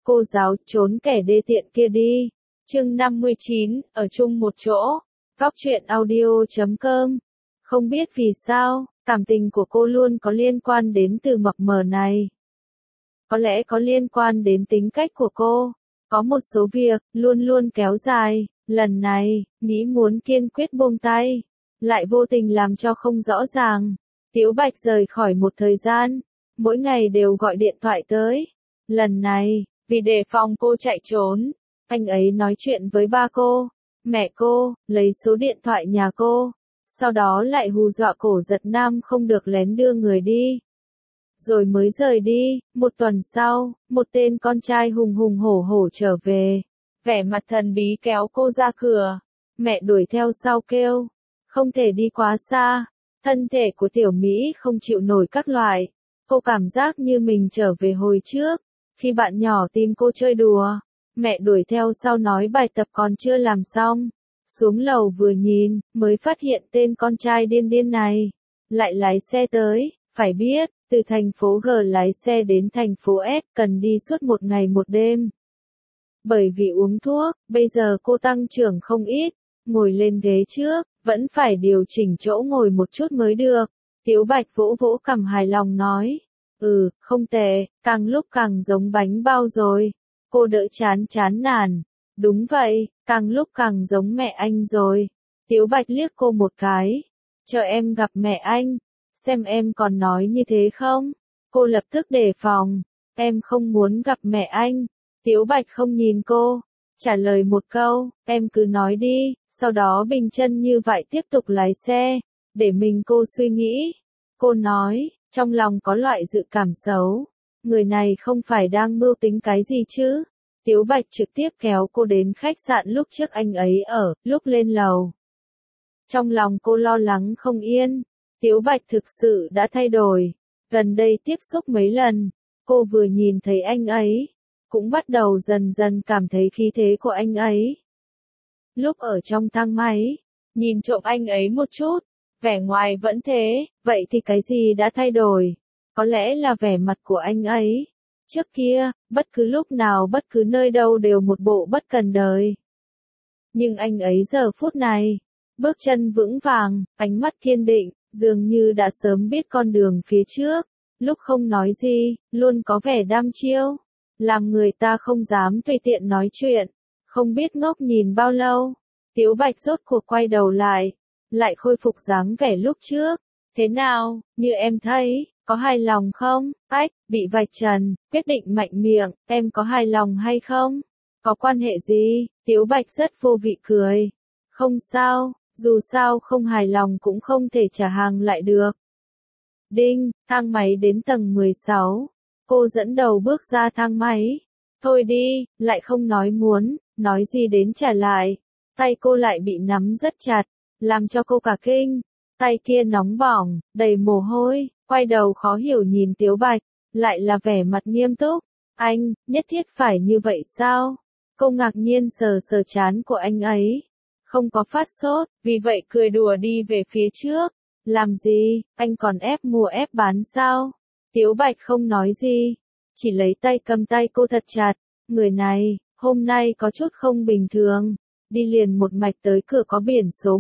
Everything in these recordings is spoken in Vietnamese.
Cô giáo trốn kẻ đê tiện kia đi. Chương 59, ở chung một chỗ. Góc truyện audio.com. Không biết vì sao, cảm tình của cô luôn có liên quan đến từ mập mờ này. Có lẽ có liên quan đến tính cách của cô. Có một số việc, luôn luôn kéo dài. Lần này, nghĩ muốn kiên quyết buông tay. Lại vô tình làm cho không rõ ràng. Tiếu Bạch rời khỏi một thời gian. Mỗi ngày đều gọi điện thoại tới. Lần này, vì đề phòng cô chạy trốn, anh ấy nói chuyện với ba cô, mẹ cô, lấy số điện thoại nhà cô. Sau đó lại hù dọa Cổ Giật Nam không được lén đưa người đi. Rồi mới rời đi. Một tuần sau, một tên con trai hùng hùng hổ hổ trở về. Vẻ mặt thần bí kéo cô ra cửa. Mẹ đuổi theo sau kêu. Không thể đi quá xa. Thân thể của tiểu Mỹ không chịu nổi các loại. Cô cảm giác như mình trở về hồi trước. Khi bạn nhỏ tìm cô chơi đùa. Mẹ đuổi theo sau nói bài tập còn chưa làm xong. Xuống lầu vừa nhìn, mới phát hiện tên con trai điên điên này. Lại lái xe tới, phải biết, từ thành phố G lái xe đến thành phố S cần đi suốt một ngày một đêm. Bởi vì uống thuốc, bây giờ cô tăng trưởng không ít, ngồi lên ghế trước, vẫn phải điều chỉnh chỗ ngồi một chút mới được. Tiếu Bạch vỗ vỗ cằm hài lòng nói. Không tệ, càng lúc càng giống bánh bao rồi. Cô đỡ chán nản. Đúng vậy, càng lúc càng giống mẹ anh rồi. Tiếu Bạch liếc cô một cái. Chờ em gặp mẹ anh, xem em còn nói như thế không? Cô lập tức đề phòng. Em không muốn gặp mẹ anh. Tiếu Bạch không nhìn cô, trả lời một câu, em cứ nói đi, sau đó bình chân như vậy tiếp tục lái xe, để mình cô suy nghĩ. Cô nói, trong lòng có loại dự cảm xấu. Người này không phải đang mưu tính cái gì chứ? Tiếu Bạch trực tiếp kéo cô đến khách sạn lúc trước anh ấy ở, lúc lên lầu. Trong lòng cô lo lắng không yên. Tiếu Bạch thực sự đã thay đổi. Gần đây tiếp xúc mấy lần, cô vừa nhìn thấy anh ấy, cũng bắt đầu dần dần cảm thấy khí thế của anh ấy. Lúc ở trong thang máy, nhìn trộm anh ấy một chút, vẻ ngoài vẫn thế, vậy thì cái gì đã thay đổi? Có lẽ là vẻ mặt của anh ấy. Trước kia, bất cứ lúc nào bất cứ nơi đâu đều một bộ bất cần đời. Nhưng anh ấy giờ phút này, bước chân vững vàng, ánh mắt kiên định, dường như đã sớm biết con đường phía trước. Lúc không nói gì, luôn có vẻ đăm chiêu. Làm người ta không dám tùy tiện nói chuyện. Không biết ngốc nhìn bao lâu. Tiếu Bạch rốt cuộc quay đầu lại khôi phục dáng vẻ lúc trước. Thế nào, như em thấy, có hài lòng không? Ách, bị vạch trần, quyết định mạnh miệng, em có hài lòng hay không? Có quan hệ gì? Tiếu Bạch rất vô vị cười. Không sao, dù sao không hài lòng cũng không thể trả hàng lại được. Đinh, thang máy đến tầng 16. Cô dẫn đầu bước ra thang máy. Thôi đi, lại không nói muốn, nói gì đến trả lại. Tay cô lại bị nắm rất chặt, làm cho cô cả kinh. Tay kia nóng bỏng, đầy mồ hôi, quay đầu khó hiểu nhìn Tiếu Bạch, lại là vẻ mặt nghiêm túc. Anh, nhất thiết phải như vậy sao? Cô ngạc nhiên sờ sờ trán của anh ấy. Không có phát sốt, vì vậy cười đùa đi về phía trước. Làm gì, anh còn ép mua ép bán sao? Tiếu Bạch không nói gì, chỉ lấy tay cầm tay cô thật chặt. Người này, hôm nay có chút không bình thường. Đi liền một mạch tới cửa có biển số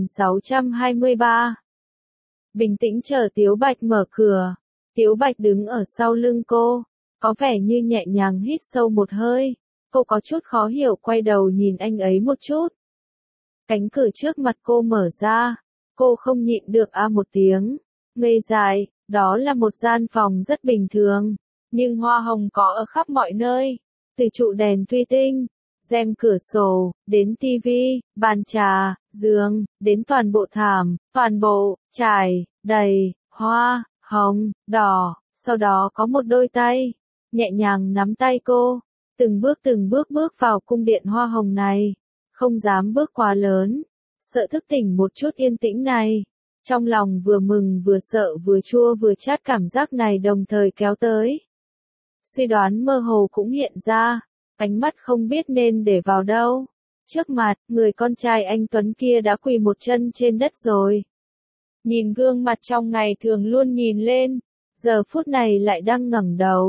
1623. Bình tĩnh chờ Tiếu Bạch mở cửa. Tiếu Bạch đứng ở sau lưng cô, có vẻ như nhẹ nhàng hít sâu một hơi. Cô có chút khó hiểu quay đầu nhìn anh ấy một chút. Cánh cửa trước mặt cô mở ra. Cô không nhịn được một tiếng. Ngây dại, đó là một gian phòng rất bình thường. Nhưng hoa hồng có ở khắp mọi nơi. Từ trụ đèn thủy tinh, rèm cửa sổ, đến tivi, bàn trà, giường, đến toàn bộ thảm, toàn bộ, trải, đầy, hoa, hồng, đỏ. Sau đó có một đôi tay, nhẹ nhàng nắm tay cô. Từng bước bước vào cung điện hoa hồng này. Không dám bước quá lớn. Sợ thức tỉnh một chút yên tĩnh này. Trong lòng vừa mừng vừa sợ vừa chua vừa chát cảm giác này đồng thời kéo tới. Suy đoán mơ hồ cũng hiện ra, ánh mắt không biết nên để vào đâu. Trước mặt, người con trai anh Tuấn kia đã quỳ một chân trên đất rồi. Nhìn gương mặt trong ngày thường luôn nhìn lên, giờ phút này lại đang ngẩng đầu.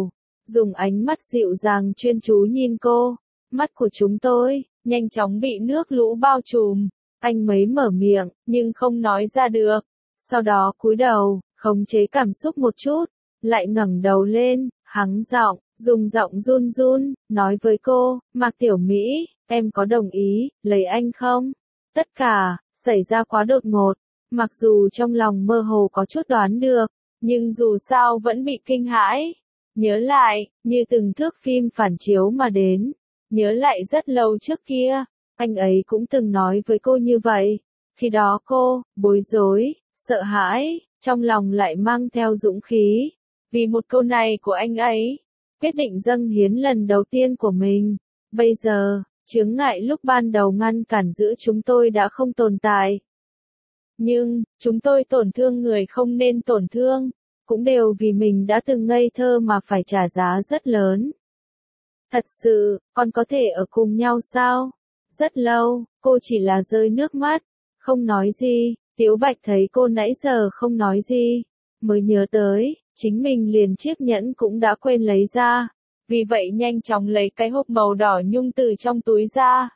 dùng ánh mắt dịu dàng chuyên chú nhìn cô. Mắt của chúng tôi, nhanh chóng bị nước lũ bao trùm. Anh mới mở miệng, nhưng không nói ra được. Sau đó cúi đầu, khống chế cảm xúc một chút, lại ngẩng đầu lên, hắng giọng, dùng giọng run run, nói với cô, Mạc Tiểu Mỹ, em có đồng ý, lấy anh không? Tất cả, xảy ra quá đột ngột, mặc dù trong lòng mơ hồ có chút đoán được, nhưng dù sao vẫn bị kinh hãi. Nhớ lại, như từng thước phim phản chiếu mà đến, nhớ lại rất lâu trước kia, anh ấy cũng từng nói với cô như vậy. Khi đó cô, bối rối, sợ hãi, trong lòng lại mang theo dũng khí. Vì một câu này của anh ấy, quyết định dâng hiến lần đầu tiên của mình. Bây giờ, chướng ngại lúc ban đầu ngăn cản giữa chúng tôi đã không tồn tại. Nhưng, chúng tôi tổn thương người không nên tổn thương, cũng đều vì mình đã từng ngây thơ mà phải trả giá rất lớn. Thật sự, còn có thể ở cùng nhau sao? Rất lâu, cô chỉ là rơi nước mắt, không nói gì. Tiếu Bạch thấy cô nãy giờ không nói gì, mới nhớ tới, chính mình liền chiếc nhẫn cũng đã quên lấy ra. Vì vậy nhanh chóng lấy cái hộp màu đỏ nhung từ trong túi ra.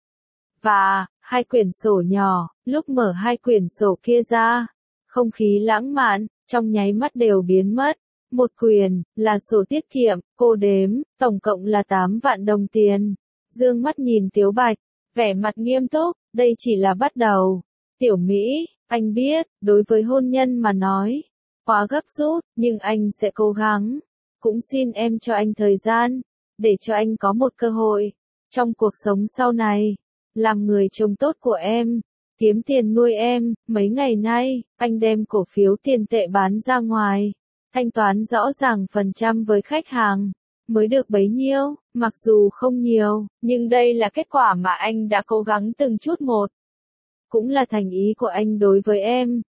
Và, hai quyển sổ nhỏ, lúc mở hai quyển sổ kia ra, không khí lãng mạn, trong nháy mắt đều biến mất. Một quyển, là sổ tiết kiệm, cô đếm, tổng cộng là 8 vạn đồng tiền. Dương mắt nhìn Tiếu Bạch, vẻ mặt nghiêm túc, đây chỉ là bắt đầu. Tiểu Mỹ, anh biết, đối với hôn nhân mà nói, quá gấp rút, nhưng anh sẽ cố gắng. Cũng xin em cho anh thời gian, để cho anh có một cơ hội, trong cuộc sống sau này, làm người chồng tốt của em, kiếm tiền nuôi em. Mấy ngày nay, anh đem cổ phiếu tiền tệ bán ra ngoài, thanh toán rõ ràng phần trăm với khách hàng, mới được bấy nhiêu, mặc dù không nhiều, nhưng đây là kết quả mà anh đã cố gắng từng chút một. Cũng là thành ý của anh đối với em.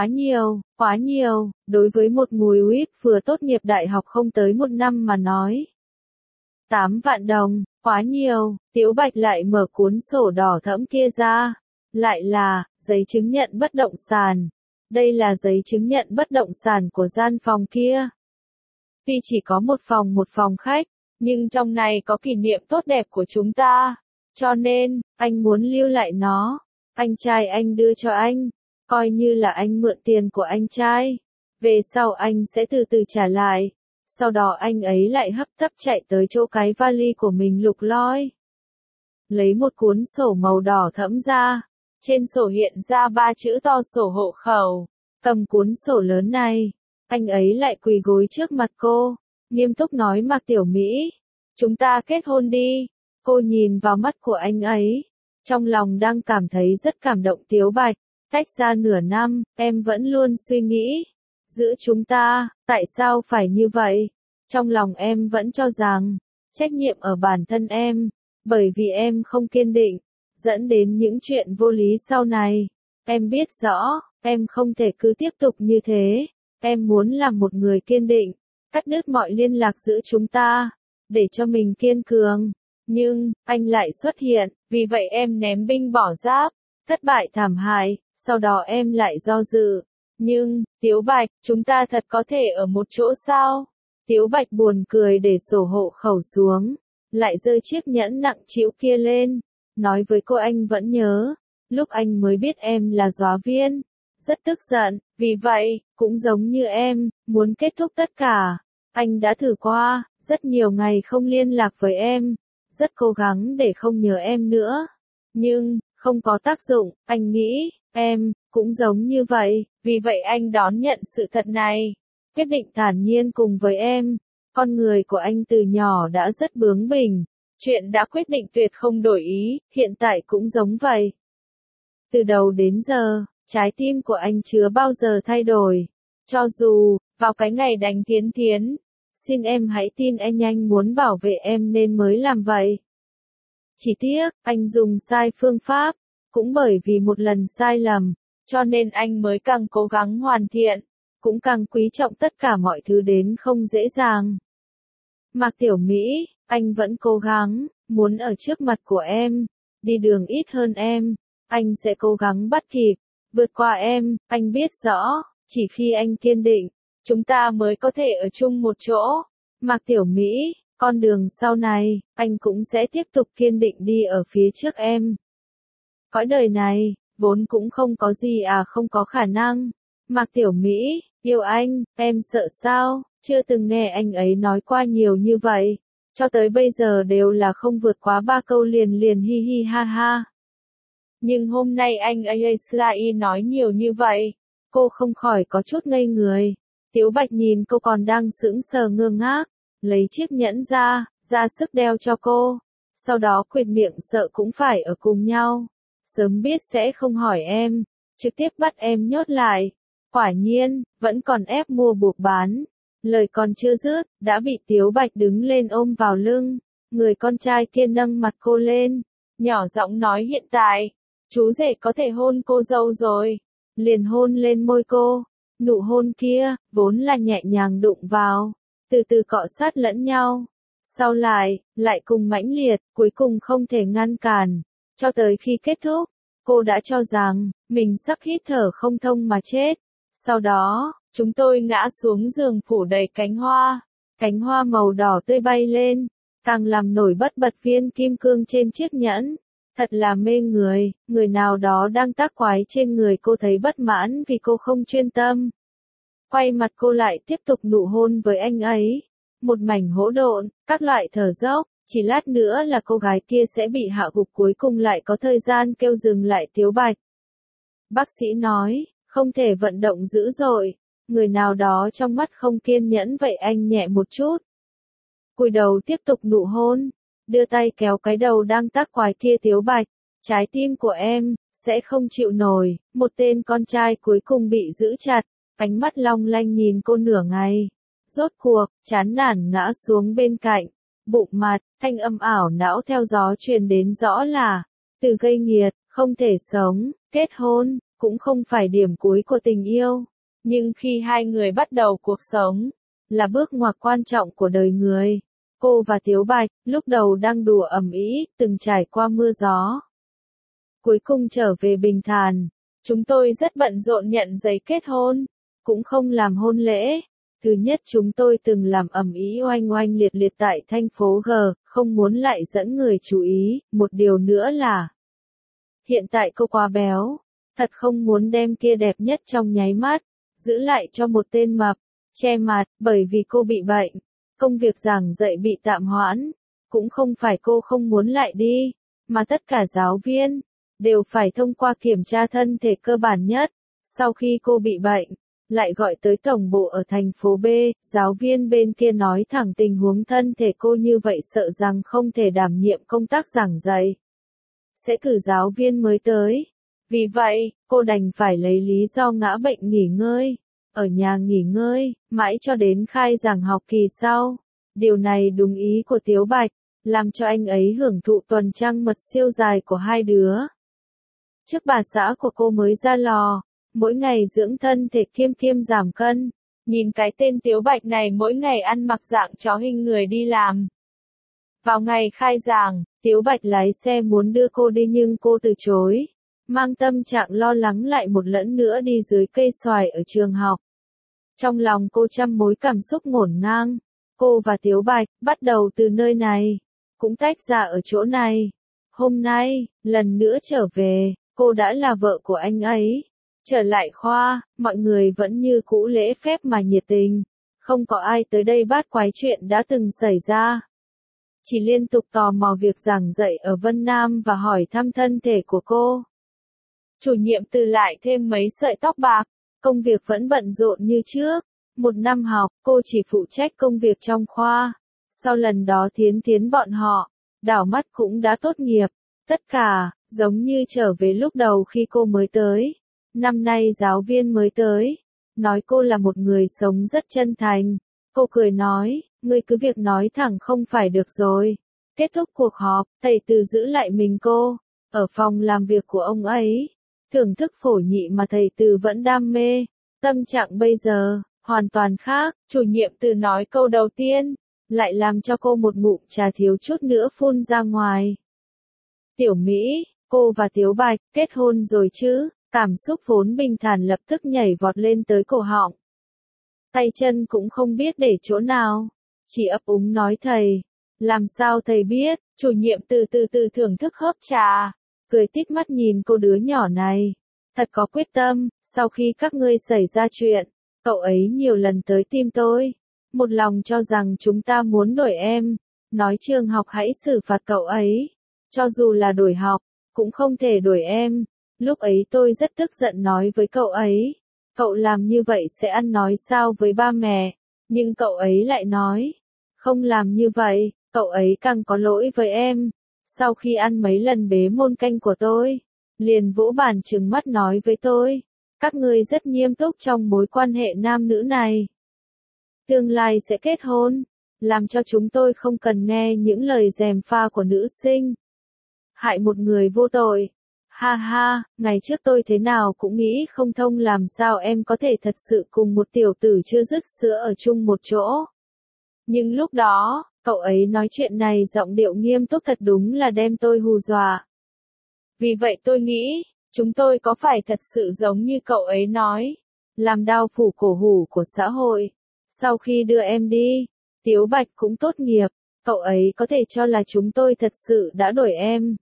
Quá nhiều, đối với một mùi whip vừa tốt nghiệp đại học không tới 1 năm mà nói. 8 vạn đồng, quá nhiều. Tiếu Bạch lại mở cuốn sổ đỏ thẫm kia ra. Lại là, giấy chứng nhận bất động sản. Đây là giấy chứng nhận bất động sản của gian phòng kia. Tuy chỉ có một phòng khách, nhưng trong này có kỷ niệm tốt đẹp của chúng ta. Cho nên, anh muốn lưu lại nó. Anh trai anh đưa cho anh, coi như là anh mượn tiền của anh trai. Về sau anh sẽ từ từ trả lại. Sau đó anh ấy lại hấp tấp chạy tới chỗ cái vali của mình lục lọi. Lấy một cuốn sổ màu đỏ thẫm ra. Trên sổ hiện ra 3 chữ to sổ hộ khẩu. Cầm cuốn sổ lớn này, anh ấy lại quỳ gối trước mặt cô, nghiêm túc nói Mạc Tiểu Mỹ, chúng ta kết hôn đi. Cô nhìn vào mắt của anh ấy, trong lòng đang cảm thấy rất cảm động. Tiếu Bạch, tách ra nửa năm, em vẫn luôn suy nghĩ, giữa chúng ta, tại sao phải như vậy? Trong lòng em vẫn cho rằng, trách nhiệm ở bản thân em, bởi vì em không kiên định, dẫn đến những chuyện vô lý sau này. Em biết rõ, em không thể cứ tiếp tục như thế, em muốn làm một người kiên định, cắt đứt mọi liên lạc giữa chúng ta, để cho mình kiên cường. Nhưng, anh lại xuất hiện, vì vậy em ném binh bỏ giáp, thất bại thảm hại, sau đó em lại do dự. Nhưng, Tiếu Bạch, chúng ta thật có thể ở một chỗ sao? Tiếu Bạch buồn cười để sổ hộ khẩu xuống, lại giơ chiếc nhẫn nặng trĩu kia lên, nói với cô anh vẫn nhớ, lúc anh mới biết em là giáo viên, rất tức giận, vì vậy, cũng giống như em, muốn kết thúc tất cả. Anh đã thử qua, rất nhiều ngày không liên lạc với em, rất cố gắng để không nhớ em nữa. Nhưng, không có tác dụng, anh nghĩ, em, cũng giống như vậy, vì vậy anh đón nhận sự thật này. Quyết định thản nhiên cùng với em. Con người của anh từ nhỏ đã rất bướng bỉnh. Chuyện đã quyết định tuyệt không đổi ý, hiện tại cũng giống vậy. Từ đầu đến giờ, trái tim của anh chưa bao giờ thay đổi. Cho dù, vào cái ngày đánh Thiến Thiến, xin em hãy tin anh muốn bảo vệ em nên mới làm vậy. Chỉ tiếc, anh dùng sai phương pháp, cũng bởi vì một lần sai lầm, cho nên anh mới càng cố gắng hoàn thiện, cũng càng quý trọng tất cả mọi thứ đến không dễ dàng. Mạc Tiểu Mỹ, anh vẫn cố gắng, muốn ở trước mặt của em, đi đường ít hơn em, anh sẽ cố gắng bắt kịp, vượt qua em. Anh biết rõ, chỉ khi anh kiên định, chúng ta mới có thể ở chung một chỗ. Mạc Tiểu Mỹ, con đường sau này, anh cũng sẽ tiếp tục kiên định đi ở phía trước em. Cõi đời này, vốn cũng không có gì không có khả năng. Mạc Tiểu Mỹ, yêu anh, em sợ sao, chưa từng nghe anh ấy nói qua nhiều như vậy. Cho tới bây giờ đều là không vượt quá 3 câu liền liền hi hi ha ha. Nhưng hôm nay anh Aislai nói nhiều như vậy, cô không khỏi có chút ngây người. Tiếu Bạch nhìn cô còn đang sững sờ ngơ ngác, lấy chiếc nhẫn ra sức đeo cho cô. Sau đó quệt miệng sợ cũng phải ở cùng nhau. Sớm biết sẽ không hỏi em, trực tiếp bắt em nhốt lại. Quả nhiên, vẫn còn ép mua buộc bán. Lời còn chưa dứt, đã bị Tiếu Bạch đứng lên ôm vào lưng. Người con trai kia nâng mặt cô lên, nhỏ giọng nói hiện tại, chú rể có thể hôn cô dâu rồi. Liền hôn lên môi cô. Nụ hôn kia, vốn là nhẹ nhàng đụng vào, từ từ cọ sát lẫn nhau. Sau lại cùng mãnh liệt, cuối cùng không thể ngăn cản. Cho tới khi kết thúc, cô đã cho rằng, mình sắp hít thở không thông mà chết. Sau đó, chúng tôi ngã xuống giường phủ đầy cánh hoa màu đỏ tươi bay lên, càng làm nổi bật viên kim cương trên chiếc nhẫn. Thật là mê người, người nào đó đang tác quái trên người cô thấy bất mãn vì cô không chuyên tâm. Quay mặt cô lại tiếp tục nụ hôn với anh ấy. Một mảnh hỗn độn, các loại thở dốc, chỉ lát nữa là cô gái kia sẽ bị hạ gục cuối cùng lại có thời gian kêu dừng lại Tiếu Bạch. Bác sĩ nói, không thể vận động dữ dội, người nào đó trong mắt không kiên nhẫn vậy anh nhẹ một chút. Cúi đầu tiếp tục nụ hôn, đưa tay kéo cái đầu đang tác quái kia Tiếu Bạch, trái tim của em, sẽ không chịu nổi, một tên con trai cuối cùng bị giữ chặt, ánh mắt long lanh nhìn cô nửa ngày. Rốt cuộc, chán nản ngã xuống bên cạnh, bụng mặt, thanh âm ảo não theo gió truyền đến rõ là, từ gây nghiệt, không thể sống, kết hôn, cũng không phải điểm cuối của tình yêu. Nhưng khi hai người bắt đầu cuộc sống, là bước ngoặt quan trọng của đời người. Cô và Tiếu Bạch, lúc đầu đang đùa ầm ĩ, từng trải qua mưa gió. Cuối cùng trở về bình thản, chúng tôi rất bận rộn nhận giấy kết hôn, cũng không làm hôn lễ. Thứ nhất chúng tôi từng làm ầm ĩ oanh oanh liệt liệt tại thành phố G, không muốn lại dẫn người chú ý. Một điều nữa là, hiện tại cô quá béo, thật không muốn đem kia đẹp nhất trong nháy mắt, giữ lại cho một tên mập, che mặt, bởi vì cô bị bệnh. Công việc giảng dạy bị tạm hoãn, cũng không phải cô không muốn lại đi, mà tất cả giáo viên đều phải thông qua kiểm tra thân thể cơ bản nhất. Sau khi cô bị bệnh, lại gọi tới tổng bộ ở thành phố B, giáo viên bên kia nói thẳng tình huống thân thể cô như vậy sợ rằng không thể đảm nhiệm công tác giảng dạy. Sẽ cử giáo viên mới tới. Vì vậy, cô đành phải lấy lý do ngã bệnh nghỉ ngơi. Ở nhà nghỉ ngơi, mãi cho đến khai giảng học kỳ sau. Điều này đúng ý của Tiếu Bạch, làm cho anh ấy hưởng thụ tuần trăng mật siêu dài của hai đứa. Trước bà xã của cô mới ra lò, mỗi ngày dưỡng thân thể kiêm kiêm giảm cân. Nhìn cái tên Tiếu Bạch này mỗi ngày ăn mặc dạng chó hình người đi làm. Vào ngày khai giảng, Tiếu Bạch lái xe muốn đưa cô đi nhưng cô từ chối. Mang tâm trạng lo lắng lại một lần nữa đi dưới cây xoài ở trường học. Trong lòng cô trăm mối cảm xúc ngổn ngang. Cô và Tiếu Bạch, bắt đầu từ nơi này, cũng tách ra ở chỗ này. Hôm nay, lần nữa trở về, cô đã là vợ của anh ấy. Trở lại khoa, mọi người vẫn như cũ lễ phép mà nhiệt tình. Không có ai tới đây bát quái chuyện đã từng xảy ra. Chỉ liên tục tò mò việc giảng dạy ở Vân Nam và hỏi thăm thân thể của cô. Chủ nhiệm Từ lại thêm mấy sợi tóc bạc, công việc vẫn bận rộn như trước. Một năm học, cô chỉ phụ trách công việc trong khoa. Sau lần đó Thiến bọn họ, đảo mắt cũng đã tốt nghiệp. Tất cả, giống như trở về lúc đầu khi cô mới tới. Năm nay giáo viên mới tới, nói cô là một người sống rất chân thành. Cô cười nói, ngươi cứ việc nói thẳng không phải được rồi. Kết thúc cuộc họp, thầy Từ giữ lại mình cô, ở phòng làm việc của ông ấy. Thưởng thức phổ nhị mà thầy Từ vẫn đam mê. Tâm trạng bây giờ, hoàn toàn khác. Chủ nhiệm Từ nói câu đầu tiên, lại làm cho cô một ngụm trà thiếu chút nữa phun ra ngoài. Tiểu Mỹ, cô và Tiếu Bạch, kết hôn rồi chứ? Cảm xúc vốn bình thản lập tức nhảy vọt lên tới cổ họng. Tay chân cũng không biết để chỗ nào. chỉ ấp úng nói thầy. Làm sao thầy biết? Chủ nhiệm từ từ thưởng thức hớp trà, cười tít mắt nhìn cô đứa nhỏ này. Thật có quyết tâm, sau khi các ngươi xảy ra chuyện, cậu ấy nhiều lần tới tìm tôi. Một lòng cho rằng chúng ta muốn đổi em, nói trường học hãy xử phạt cậu ấy. Cho dù là đổi học, cũng không thể đổi em. Lúc ấy tôi rất tức giận nói với cậu ấy, cậu làm như vậy sẽ ăn nói sao với ba mẹ. Nhưng cậu ấy lại nói, không làm như vậy, cậu ấy càng có lỗi với em. Sau khi ăn mấy lần bế môn canh của tôi, liền vỗ bàn trừng mắt nói với tôi, các ngươi rất nghiêm túc trong mối quan hệ nam nữ này. Tương lai sẽ kết hôn, làm cho chúng tôi không cần nghe những lời gièm pha của nữ sinh. Hại một người vô tội. Ha ha, ngày trước tôi thế nào cũng nghĩ không thông làm sao em có thể thật sự cùng một tiểu tử chưa dứt sữa ở chung một chỗ. Nhưng lúc đó, cậu ấy nói chuyện này giọng điệu nghiêm túc thật đúng là đem tôi hù dọa. Vì vậy tôi nghĩ, chúng tôi có phải thật sự giống như cậu ấy nói, làm đao phủ cổ hủ của xã hội. Sau khi đưa em đi, Tiếu Bạch cũng tốt nghiệp, cậu ấy có thể cho là chúng tôi thật sự đã đổi em.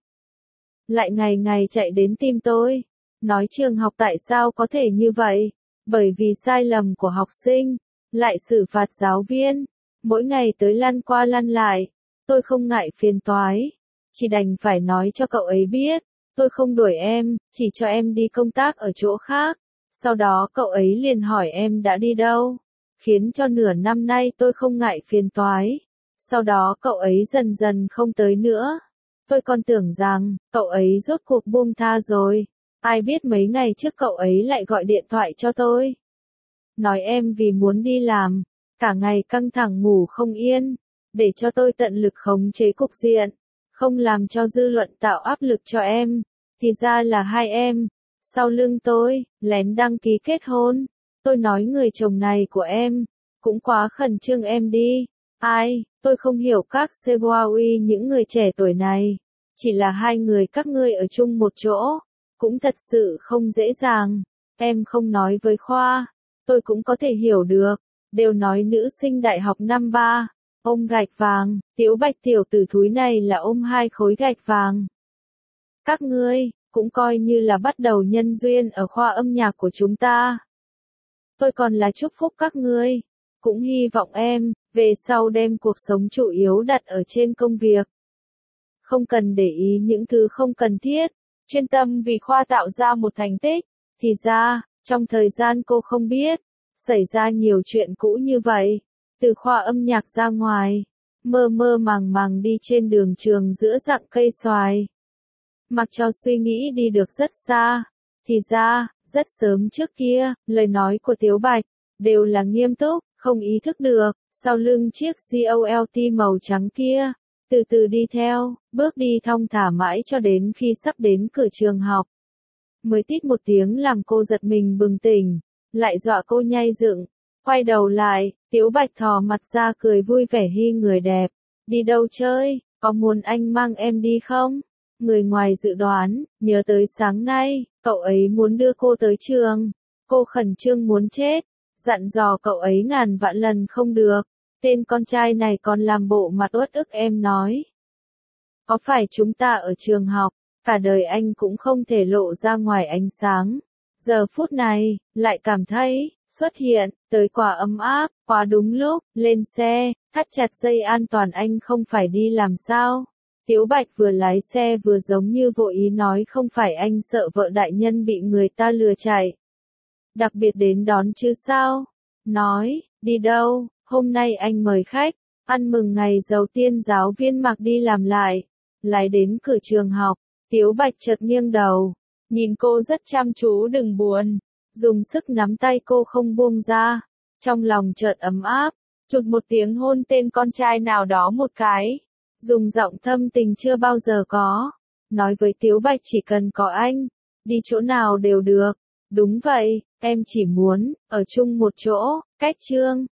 Lại ngày ngày chạy đến tìm tôi, nói trường học tại sao có thể như vậy, bởi vì sai lầm của học sinh, lại xử phạt giáo viên, mỗi ngày tới lăn qua lăn lại, tôi không ngại phiền toái, chỉ đành phải nói cho cậu ấy biết, tôi không đuổi em, chỉ cho em đi công tác ở chỗ khác, sau đó cậu ấy liền hỏi em đã đi đâu, khiến cho nửa năm nay tôi không ngại phiền toái, sau đó cậu ấy dần dần không tới nữa. Tôi còn tưởng rằng, cậu ấy rốt cuộc buông tha rồi. Ai biết mấy ngày trước cậu ấy lại gọi điện thoại cho tôi. Nói em vì muốn đi làm, cả ngày căng thẳng ngủ không yên, để cho tôi tận lực khống chế cục diện, không làm cho dư luận tạo áp lực cho em. Thì ra là hai em, sau lưng tôi, lén đăng ký kết hôn. Tôi nói người chồng này của em, cũng quá khẩn trương em đi. Ai, tôi không hiểu các Sewawi những người trẻ tuổi này. Chỉ là hai người các ngươi ở chung một chỗ, cũng thật sự không dễ dàng. Em không nói với Khoa, tôi cũng có thể hiểu được. Đều nói nữ sinh đại học năm ba, ôm gạch vàng, Tiếu Bạch tiểu tử thúi này là ôm 2 khối gạch vàng. Các ngươi, cũng coi như là bắt đầu nhân duyên ở khoa âm nhạc của chúng ta. Tôi còn là chúc phúc các ngươi, cũng hy vọng em, về sau đem cuộc sống chủ yếu đặt ở trên công việc. Không cần để ý những thứ không cần thiết, chuyên tâm vì khoa tạo ra một thành tích. Thì ra, trong thời gian cô không biết, xảy ra nhiều chuyện cũ như vậy. Từ khoa âm nhạc ra ngoài, mơ mơ màng màng đi trên đường trường giữa rặng cây xoài. Mặc cho suy nghĩ đi được rất xa, thì ra, rất sớm trước kia, lời nói của Tiếu Bạch, đều là nghiêm túc, không ý thức được, sau lưng chiếc Colt màu trắng kia, từ từ đi theo, bước đi thong thả mãi cho đến khi sắp đến cửa trường học. Mới tít một tiếng làm cô giật mình bừng tỉnh, lại dọa cô nhây dựng, quay đầu lại, Tiếu Bạch thò mặt ra cười vui vẻ hi người đẹp, đi đâu chơi, có muốn anh mang em đi không? Người ngoài dự đoán, nhớ tới sáng nay, cậu ấy muốn đưa cô tới trường, cô khẩn trương muốn chết, dặn dò cậu ấy ngàn vạn lần không được, tên con trai này còn làm bộ mặt uất ức em nói. Có phải chúng ta ở trường học, cả đời anh cũng không thể lộ ra ngoài ánh sáng. Giờ phút này, lại cảm thấy, xuất hiện, tới quả ấm áp, quá đúng lúc, lên xe, thắt chặt dây an toàn anh không phải đi làm sao. Tiếu Bạch vừa lái xe vừa giống như vô ý nói không phải anh sợ vợ đại nhân bị người ta lừa chạy. Đặc biệt đến đón chứ sao? Nói, đi đâu, hôm nay anh mời khách, ăn mừng ngày đầu tiên giáo viên mặc đi làm lại. Lái đến cửa trường học, Tiếu Bạch chợt nghiêng đầu, nhìn cô rất chăm chú đừng buồn, dùng sức nắm tay cô không buông ra, trong lòng chợt ấm áp, chụt một tiếng hôn tên con trai nào đó một cái, dùng giọng thâm tình chưa bao giờ có, nói với Tiếu Bạch chỉ cần có anh, đi chỗ nào đều được, đúng vậy, em chỉ muốn, ở chung một chỗ, cách chương.